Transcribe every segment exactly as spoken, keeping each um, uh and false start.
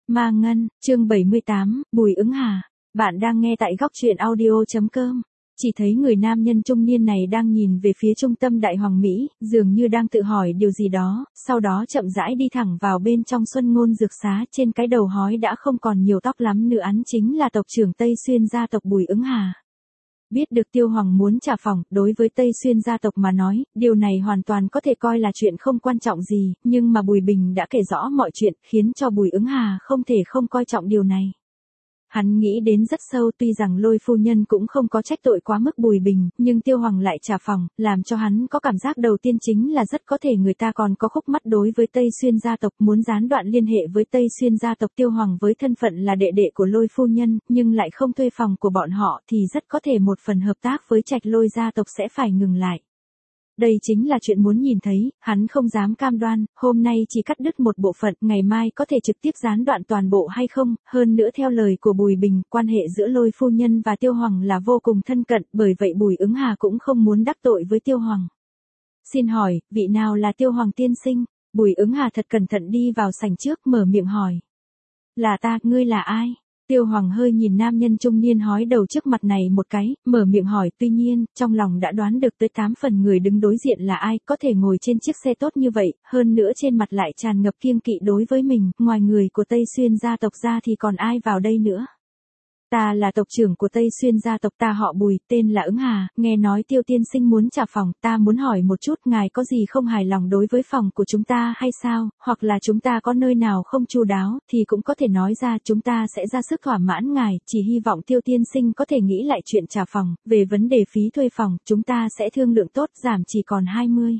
Ma Ngân, chương bảy mươi tám, Bùi Ứng Hà. Bạn đang nghe tại góc truyện audio.com. Chỉ thấy người nam nhân trung niên này đang nhìn về phía trung tâm Đại Hoàng Mỹ, dường như đang tự hỏi điều gì đó, sau đó chậm rãi đi thẳng vào bên trong Xuân Ngôn Dược Xá. Trên cái đầu hói đã không còn nhiều tóc lắm nữa, hắn chính là tộc trưởng Tây Xuyên gia tộc Bùi Ứng Hà. Biết được Tiêu Hoàng muốn trả phòng, đối với Tây Xuyên gia tộc mà nói, điều này hoàn toàn có thể coi là chuyện không quan trọng gì, nhưng mà Bùi Bình đã kể rõ mọi chuyện, khiến cho Bùi Ứng Hà không thể không coi trọng điều này. Hắn nghĩ đến rất sâu, tuy rằng Lôi phu nhân cũng không có trách tội quá mức Bùi Bình, nhưng Tiêu Hoàng lại trả phòng, làm cho hắn có cảm giác đầu tiên chính là rất có thể người ta còn có khúc mắc đối với Tây Xuyên gia tộc, muốn gián đoạn liên hệ với Tây Xuyên gia tộc. Tiêu Hoàng với thân phận là đệ đệ của Lôi phu nhân, nhưng lại không thuê phòng của bọn họ thì rất có thể một phần hợp tác với Trạch Lôi gia tộc sẽ phải ngừng lại. Đây chính là chuyện muốn nhìn thấy, hắn không dám cam đoan, hôm nay chỉ cắt đứt một bộ phận, ngày mai có thể trực tiếp gián đoạn toàn bộ hay không, hơn nữa theo lời của Bùi Bình, quan hệ giữa Lôi phu nhân và Tiêu Hoàng là vô cùng thân cận, bởi vậy Bùi Ứng Hà cũng không muốn đắc tội với Tiêu Hoàng. Xin hỏi, vị nào là Tiêu Hoàng tiên sinh? Bùi Ứng Hà thật cẩn thận đi vào sảnh trước, mở miệng hỏi. Là ta, ngươi là ai? Tiêu Hoàng hơi nhìn nam nhân trung niên hói đầu trước mặt này một cái, mở miệng hỏi, tuy nhiên, trong lòng đã đoán được tới tám phần người đứng đối diện là ai, có thể ngồi trên chiếc xe tốt như vậy, hơn nữa trên mặt lại tràn ngập kiêng kỵ đối với mình, ngoài người của Tây Xuyên gia tộc ra thì còn ai vào đây nữa. Ta là tộc trưởng của Tây Xuyên gia tộc, ta họ Bùi, tên là Ứng Hà, nghe nói Tiêu tiên sinh muốn trả phòng, ta muốn hỏi một chút, ngài có gì không hài lòng đối với phòng của chúng ta hay sao, hoặc là chúng ta có nơi nào không chu đáo, thì cũng có thể nói ra, chúng ta sẽ ra sức thỏa mãn ngài, chỉ hy vọng Tiêu tiên sinh có thể nghĩ lại chuyện trả phòng, về vấn đề phí thuê phòng, chúng ta sẽ thương lượng tốt, giảm chỉ còn hai mươi.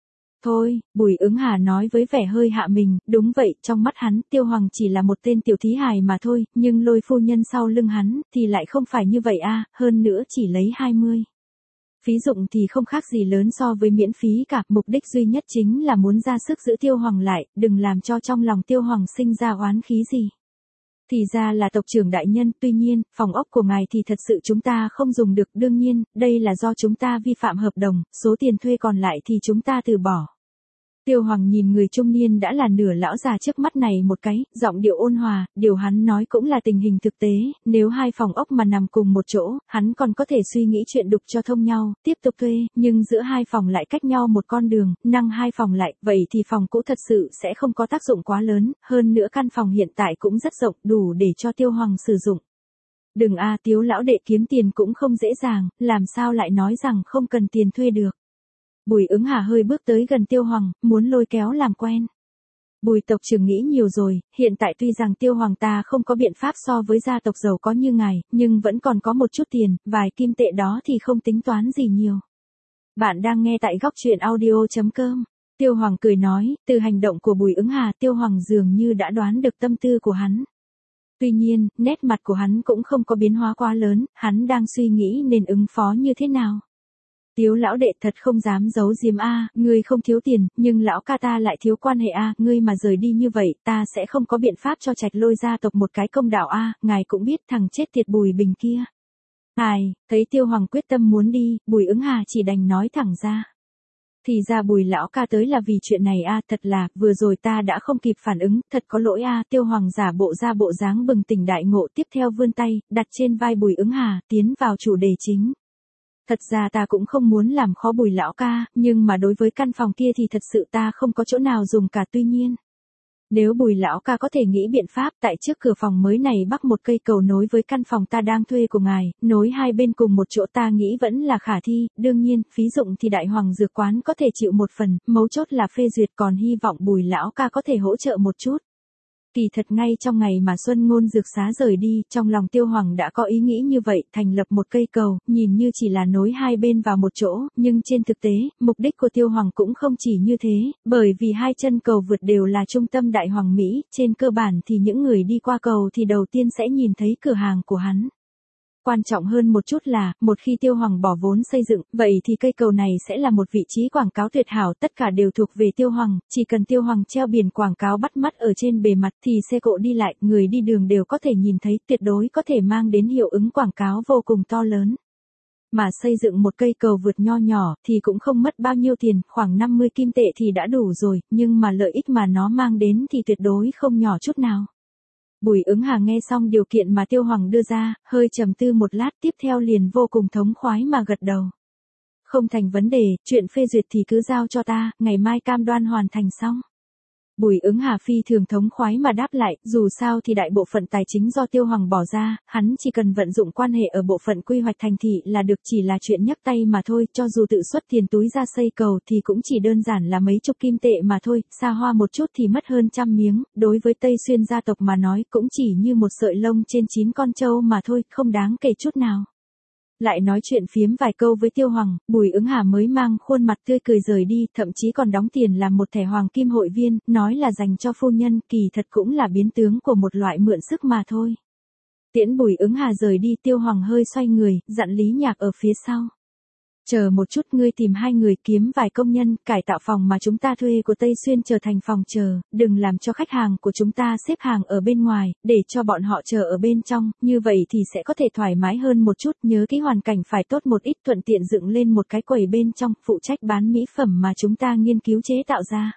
Thôi, Bùi Ứng Hà nói với vẻ hơi hạ mình, đúng vậy, trong mắt hắn, Tiêu Hoàng chỉ là một tên tiểu thí hài mà thôi, nhưng Lôi phu nhân sau lưng hắn, thì lại không phải như vậy a, hơn nữa chỉ lấy hai mươi. Phí dụng thì không khác gì lớn so với miễn phí cả, mục đích duy nhất chính là muốn ra sức giữ Tiêu Hoàng lại, đừng làm cho trong lòng Tiêu Hoàng sinh ra oán khí gì. Thì ra là tộc trưởng đại nhân, tuy nhiên, phòng ốc của ngài thì thật sự chúng ta không dùng được, đương nhiên, đây là do chúng ta vi phạm hợp đồng, số tiền thuê còn lại thì chúng ta từ bỏ. Tiêu Hoàng nhìn người trung niên đã là nửa lão già trước mắt này một cái, giọng điệu ôn hòa, điều hắn nói cũng là tình hình thực tế, nếu hai phòng ốc mà nằm cùng một chỗ, hắn còn có thể suy nghĩ chuyện đục cho thông nhau, tiếp tục thuê, nhưng giữa hai phòng lại cách nhau một con đường, năng hai phòng lại, vậy thì phòng cũ thật sự sẽ không có tác dụng quá lớn, hơn nữa căn phòng hiện tại cũng rất rộng, đủ để cho Tiêu Hoàng sử dụng. Đừng a, Tiếu lão đệ kiếm tiền cũng không dễ dàng, làm sao lại nói rằng không cần tiền thuê được. Bùi Ứng Hà hơi bước tới gần Tiêu Hoàng, muốn lôi kéo làm quen. Bùi tộc trưởng nghĩ nhiều rồi, hiện tại tuy rằng Tiêu Hoàng ta không có biện pháp so với gia tộc giàu có như ngài, nhưng vẫn còn có một chút tiền, vài kim tệ đó thì không tính toán gì nhiều. Bạn đang nghe tại góc truyện audio.com. Tiêu Hoàng cười nói, từ hành động của Bùi Ứng Hà, Tiêu Hoàng dường như đã đoán được tâm tư của hắn. Tuy nhiên, nét mặt của hắn cũng không có biến hóa quá lớn, hắn đang suy nghĩ nên ứng phó như thế nào. Tiếu lão đệ thật không dám giấu giếm a, ngươi không thiếu tiền, nhưng lão ca ta lại thiếu quan hệ a, ngươi mà rời đi như vậy, ta sẽ không có biện pháp cho Trạch Lôi gia tộc một cái công đạo a, ngài cũng biết thằng chết tiệt Bùi Bình kia. Ai, thấy Tiêu Hoàng quyết tâm muốn đi, Bùi Ứng Hà chỉ đành nói thẳng ra. Thì ra Bùi lão ca tới là vì chuyện này a, thật là, vừa rồi ta đã không kịp phản ứng, thật có lỗi a, Tiêu Hoàng giả bộ ra bộ dáng bừng tỉnh đại ngộ, tiếp theo vươn tay, đặt trên vai Bùi Ứng Hà, tiến vào chủ đề chính. Thật ra ta cũng không muốn làm khó Bùi lão ca, nhưng mà đối với căn phòng kia thì thật sự ta không có chỗ nào dùng cả, tuy nhiên. Nếu Bùi lão ca có thể nghĩ biện pháp, tại trước cửa phòng mới này bắc một cây cầu nối với căn phòng ta đang thuê của ngài, nối hai bên cùng một chỗ, ta nghĩ vẫn là khả thi, đương nhiên, phí dụng thì Đại Hoàng dược quán có thể chịu một phần, mấu chốt là phê duyệt, còn hy vọng Bùi lão ca có thể hỗ trợ một chút. Kỳ thật ngay trong ngày mà Xuân Ngôn Dược Xá rời đi, trong lòng Tiêu Hoàng đã có ý nghĩ như vậy, thành lập một cây cầu, nhìn như chỉ là nối hai bên vào một chỗ, nhưng trên thực tế, mục đích của Tiêu Hoàng cũng không chỉ như thế, bởi vì hai chân cầu vượt đều là trung tâm Đại Hoàng Mỹ, trên cơ bản thì những người đi qua cầu thì đầu tiên sẽ nhìn thấy cửa hàng của hắn. Quan trọng hơn một chút là, một khi Tiêu Hoàng bỏ vốn xây dựng, vậy thì cây cầu này sẽ là một vị trí quảng cáo tuyệt hảo, tất cả đều thuộc về Tiêu Hoàng, chỉ cần Tiêu Hoàng treo biển quảng cáo bắt mắt ở trên bề mặt thì xe cộ đi lại, người đi đường đều có thể nhìn thấy, tuyệt đối có thể mang đến hiệu ứng quảng cáo vô cùng to lớn. Mà xây dựng một cây cầu vượt nho nhỏ thì cũng không mất bao nhiêu tiền, khoảng năm mươi kim tệ thì đã đủ rồi, nhưng mà lợi ích mà nó mang đến thì tuyệt đối không nhỏ chút nào. Bùi Ứng Hà nghe xong điều kiện mà Tiêu Hoàng đưa ra, hơi trầm tư một lát tiếp theo liền vô cùng thống khoái mà gật đầu. Không thành vấn đề, chuyện phê duyệt thì cứ giao cho ta, ngày mai cam đoan hoàn thành xong. Bùi Ứng Hà phi thường thống khoái mà đáp lại, dù sao thì đại bộ phận tài chính do Tiêu Hoàng bỏ ra, hắn chỉ cần vận dụng quan hệ ở bộ phận quy hoạch thành thị là được, chỉ là chuyện nhấc tay mà thôi, cho dù tự xuất tiền túi ra xây cầu thì cũng chỉ đơn giản là mấy chục kim tệ mà thôi, xa hoa một chút thì mất hơn trăm miếng, đối với Tây Xuyên gia tộc mà nói cũng chỉ như một sợi lông trên chín con trâu mà thôi, không đáng kể chút nào. Lại nói chuyện phiếm vài câu với Tiêu Hoàng, Bùi Ứng Hà mới mang khuôn mặt tươi cười rời đi, thậm chí còn đóng tiền làm một thẻ hoàng kim hội viên, nói là dành cho phu nhân, kỳ thật cũng là biến tướng của một loại mượn sức mà thôi. Tiễn Bùi Ứng Hà rời đi, Tiêu Hoàng hơi xoay người, dặn Lý Nhạc ở phía sau. Chờ một chút, ngươi tìm hai người kiếm vài công nhân, cải tạo phòng mà chúng ta thuê của Tây Xuyên trở thành phòng chờ, đừng làm cho khách hàng của chúng ta xếp hàng ở bên ngoài, để cho bọn họ chờ ở bên trong, như vậy thì sẽ có thể thoải mái hơn một chút, nhớ cái hoàn cảnh phải tốt một ít, thuận tiện dựng lên một cái quầy bên trong, phụ trách bán mỹ phẩm mà chúng ta nghiên cứu chế tạo ra.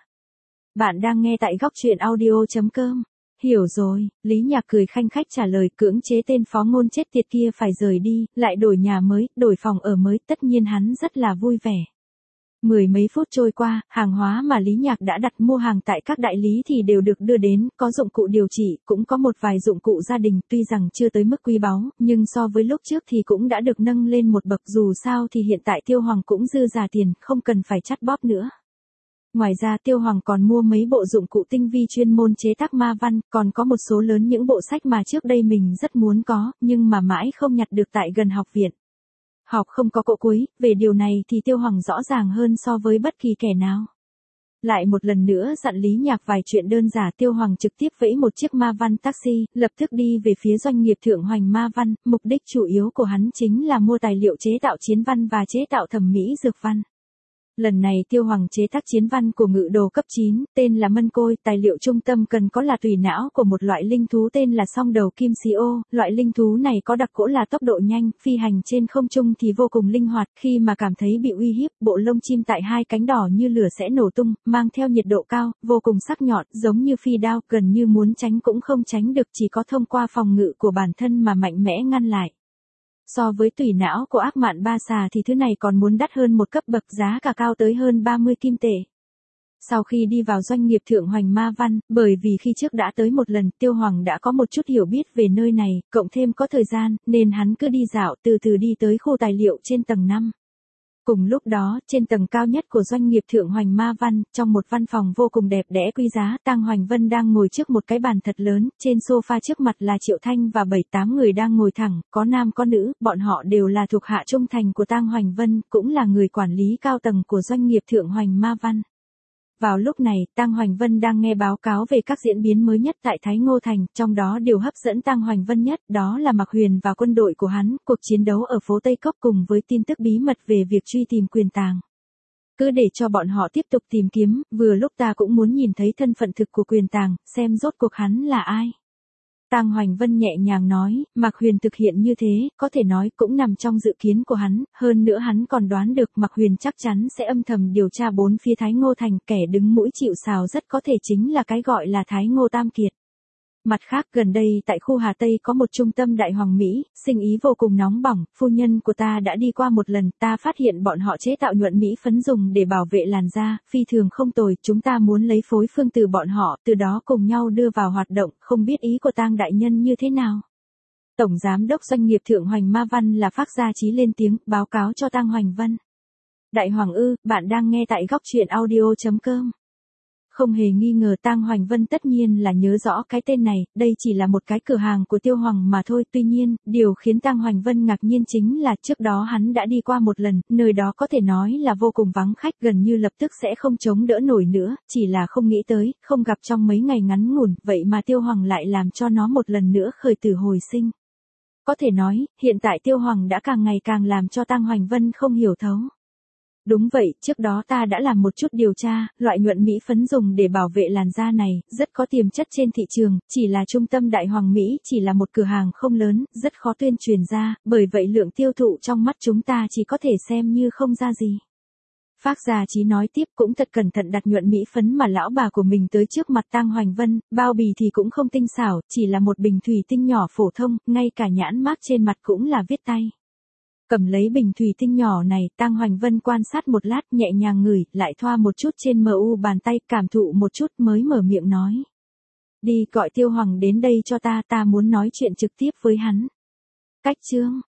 Bạn đang nghe tại góc truyện audio chấm com. Hiểu rồi, Lý Nhạc cười khanh khách trả lời, cưỡng chế tên phó ngôn chết tiệt kia phải rời đi, lại đổi nhà mới, đổi phòng ở mới, tất nhiên hắn rất là vui vẻ. Mười mấy phút trôi qua, hàng hóa mà Lý Nhạc đã đặt mua hàng tại các đại lý thì đều được đưa đến, có dụng cụ điều trị, cũng có một vài dụng cụ gia đình, tuy rằng chưa tới mức quý báu, nhưng so với lúc trước thì cũng đã được nâng lên một bậc, dù sao thì hiện tại Tiêu Hoàng cũng dư giả tiền, không cần phải chắt bóp nữa. Ngoài ra Tiêu Hoàng còn mua mấy bộ dụng cụ tinh vi chuyên môn chế tác ma văn, còn có một số lớn những bộ sách mà trước đây mình rất muốn có, nhưng mà mãi không nhặt được tại gần học viện. Học không có cỗ cuối, về điều này thì Tiêu Hoàng rõ ràng hơn so với bất kỳ kẻ nào. Lại một lần nữa dặn Lý Nhạc vài chuyện đơn giản, Tiêu Hoàng trực tiếp vẫy một chiếc ma văn taxi, lập tức đi về phía doanh nghiệp Thượng Hoành Ma Văn, mục đích chủ yếu của hắn chính là mua tài liệu chế tạo chiến văn và chế tạo thẩm mỹ dược văn. Lần này Tiêu Hoàng chế tác chiến văn của ngự đồ cấp chín, tên là Mân Côi, tài liệu trung tâm cần có là tùy não của một loại linh thú tên là song đầu kim si ô, loại linh thú này có đặc cỗ là tốc độ nhanh, phi hành trên không trung thì vô cùng linh hoạt, khi mà cảm thấy bị uy hiếp, bộ lông chim tại hai cánh đỏ như lửa sẽ nổ tung, mang theo nhiệt độ cao, vô cùng sắc nhọn, giống như phi đao, gần như muốn tránh cũng không tránh được, chỉ có thông qua phòng ngự của bản thân mà mạnh mẽ ngăn lại. So với tùy não của ác mạn ba xà thì thứ này còn muốn đắt hơn một cấp bậc, giá cả cao tới hơn ba mươi kim tệ. Sau khi đi vào doanh nghiệp Thượng Hoành Ma Văn, bởi vì khi trước đã tới một lần, Tiêu Hoàng đã có một chút hiểu biết về nơi này, cộng thêm có thời gian, nên hắn cứ đi dạo từ từ đi tới khu tài liệu trên tầng năm. Cùng lúc đó, trên tầng cao nhất của doanh nghiệp Thượng Hoành Ma Văn, trong một văn phòng vô cùng đẹp đẽ quý giá, Tang Hoành Vân đang ngồi trước một cái bàn thật lớn, trên sofa trước mặt là Triệu Thanh và bảy tám người đang ngồi thẳng, có nam có nữ, bọn họ đều là thuộc hạ trung thành của Tang Hoành Vân, cũng là người quản lý cao tầng của doanh nghiệp Thượng Hoành Ma Văn. Vào lúc này, Tang Hoành Vân đang nghe báo cáo về các diễn biến mới nhất tại Thái Ngô Thành, trong đó điều hấp dẫn Tang Hoành Vân nhất, đó là Mạc Huyền và quân đội của hắn, cuộc chiến đấu ở phố Tây Cốc cùng với tin tức bí mật về việc truy tìm Quyền Tàng. Cứ để cho bọn họ tiếp tục tìm kiếm, vừa lúc ta cũng muốn nhìn thấy thân phận thực của Quyền Tàng, xem rốt cuộc hắn là ai. Tang Hoành Vân nhẹ nhàng nói, Mạc Huyền thực hiện như thế, có thể nói cũng nằm trong dự kiến của hắn, hơn nữa hắn còn đoán được Mạc Huyền chắc chắn sẽ âm thầm điều tra bốn phía Thái Ngô Thành, kẻ đứng mũi chịu sào rất có thể chính là cái gọi là Thái Ngô Tam Kiệt. Mặt khác, gần đây tại khu Hà Tây có một trung tâm đại hoàng mỹ, sinh ý vô cùng nóng bỏng, phu nhân của ta đã đi qua một lần, ta phát hiện bọn họ chế tạo nhuận mỹ phấn dùng để bảo vệ làn da, phi thường không tồi, chúng ta muốn lấy phối phương từ bọn họ, từ đó cùng nhau đưa vào hoạt động, không biết ý của Tang đại nhân như thế nào. Tổng giám đốc doanh nghiệp Thượng Hoành Ma Văn là Phác Gia Chí lên tiếng, báo cáo cho Tang Hoành Vân. Đại hoàng ư, bạn đang nghe tại góc truyện audio chấm com. Không hề nghi ngờ, Tang Hoành Vân tất nhiên là nhớ rõ cái tên này, đây chỉ là một cái cửa hàng của Tiêu Hoàng mà thôi, tuy nhiên, điều khiến Tang Hoành Vân ngạc nhiên chính là trước đó hắn đã đi qua một lần, nơi đó có thể nói là vô cùng vắng khách, gần như lập tức sẽ không chống đỡ nổi nữa, chỉ là không nghĩ tới, không gặp trong mấy ngày ngắn ngủn, vậy mà Tiêu Hoàng lại làm cho nó một lần nữa khởi tử hồi sinh. Có thể nói, hiện tại Tiêu Hoàng đã càng ngày càng làm cho Tang Hoành Vân không hiểu thấu. Đúng vậy, trước đó ta đã làm một chút điều tra, loại nhuận mỹ phấn dùng để bảo vệ làn da này, rất có tiềm chất trên thị trường, chỉ là trung tâm đại hoàng mỹ, chỉ là một cửa hàng không lớn, rất khó tuyên truyền ra, bởi vậy lượng tiêu thụ trong mắt chúng ta chỉ có thể xem như không ra gì. Phác Gia Trí nói tiếp, cũng thật cẩn thận đặt nhuận mỹ phấn mà lão bà của mình tới trước mặt Tang Hoành Vân, bao bì thì cũng không tinh xảo, chỉ là một bình thủy tinh nhỏ phổ thông, ngay cả nhãn mác trên mặt cũng là viết tay. Cầm lấy bình thủy tinh nhỏ này, Tang Hoành Vân quan sát một lát, nhẹ nhàng ngửi, lại thoa một chút trên mờ u bàn tay, cảm thụ một chút mới mở miệng nói. Đi gọi Tiêu Hoàng đến đây cho ta, ta muốn nói chuyện trực tiếp với hắn. Cách chương